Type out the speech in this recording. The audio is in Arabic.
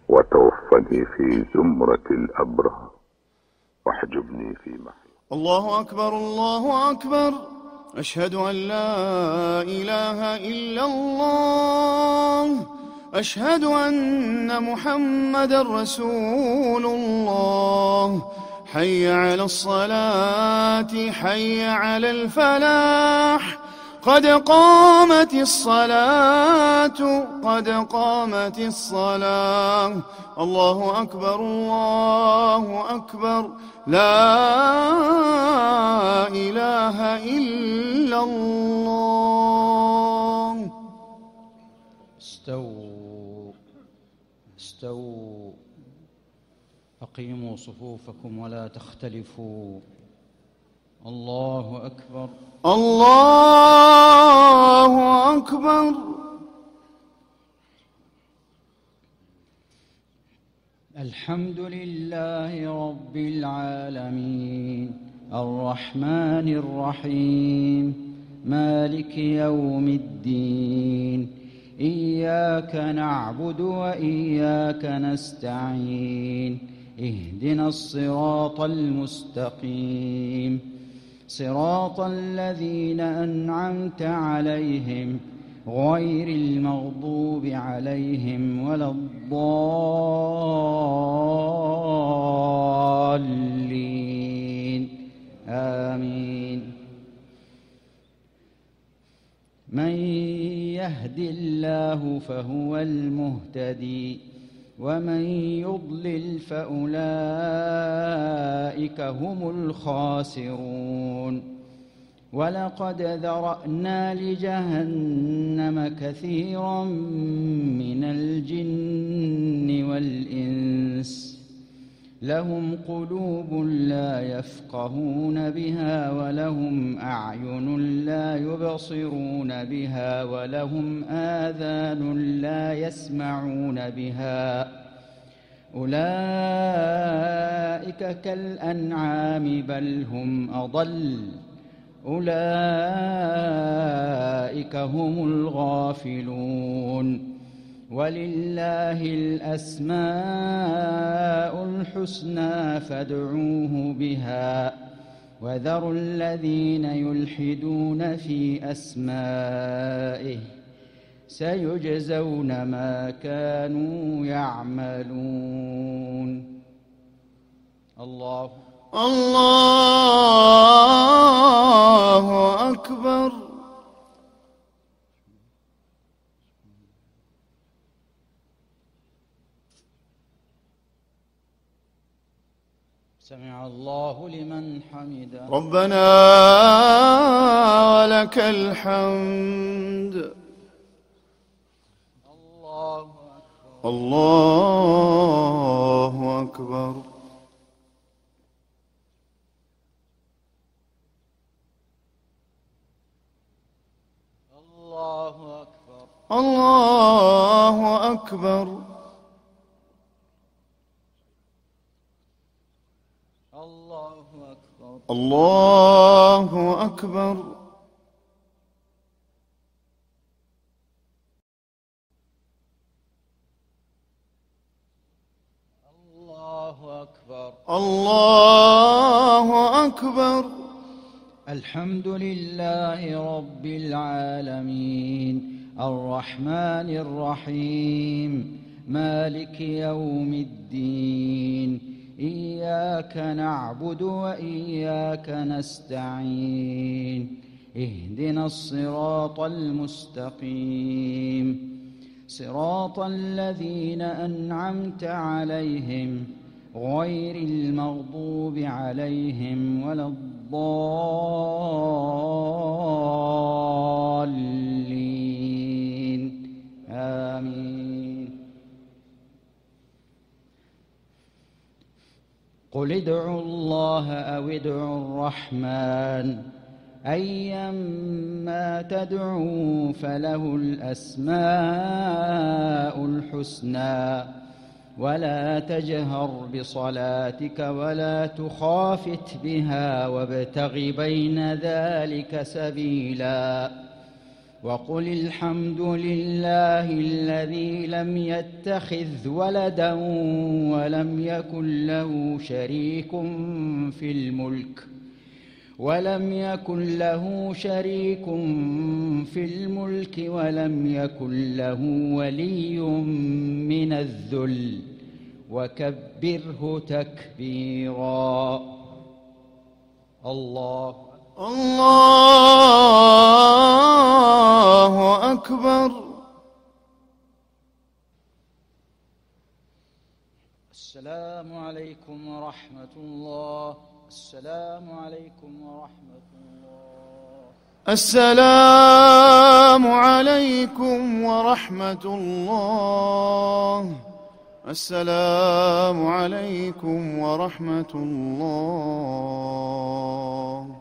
وتوفني في زمرة الأبرار واحجبني في محيط. الله أكبر الله أكبر، أشهد أن لا إله إلا الله، أشهد أن محمدًا رسول الله. حي على الصلاة، حي على الفلاح، قد قامت الصلاة، قد قامت الصلاة. الله أكبر الله أكبر، لا إله إلا الله. استووا استووا، أقيموا صفوفكم ولا تختلفوا. الله أكبر الله أكبر. الحمد لله رب العالمين، الرحمن الرحيم، مالك يوم الدين. إياك نعبد وإياك نستعين، اهدنا الصراط المستقيم، صراط الذين أنعمت عليهم غير المغضوب عليهم ولا الضالين، آمين. من يهد الله فهو المهتدي، ومن يضلل فأولئك هم الخاسرون. ولقد ذرأنا لجهنم كثيرا من الجن والإنس، لهم قلوب لا يفقهون بها، ولهم أعين لا يبصرون بها، ولهم آذان لا يسمعون بها. أولئك كالأنعام بل هم أضل، أولئك هم الغافلون. ولله الأسماء الحسنى فادعوه بها، وذروا الذين يلحدون في أسمائه، سيجزون ما كانوا يعملون. الله الله أكبر. سمع الله لمن حمده. ربنا ولك الحمد. الله أكبر الله أكبر. الله أكبر الله أكبر. الله أكبر الله أكبر. الله أكبر الله أكبر. الحمد لله رب العالمين، الرحمن الرحيم، مالك يوم الدين. إياك نعبد وإياك نستعين، اهدنا الصراط المستقيم، صراط الذين أنعمت عليهم غير المغضوب عليهم ولا الضالين، آمين. قل ادعوا الله أو ادعوا الرحمن، أيما تدعوا فله الأسماء الحسنى، ولا تجهر بصلاتك ولا تخافت بها، وابتغ بين ذلك سبيلا، وقل الحمد لله الذي لم يتخذ ولدا ولم يكن له شريك في الملك ولم يكن له ولي من الذل وكبره تكبيرا. الله أكبر. السلام عليكم ورحمة الله. السلام عليكم ورحمة الله. السلام عليكم ورحمة الله. السلام عليكم ورحمة الله.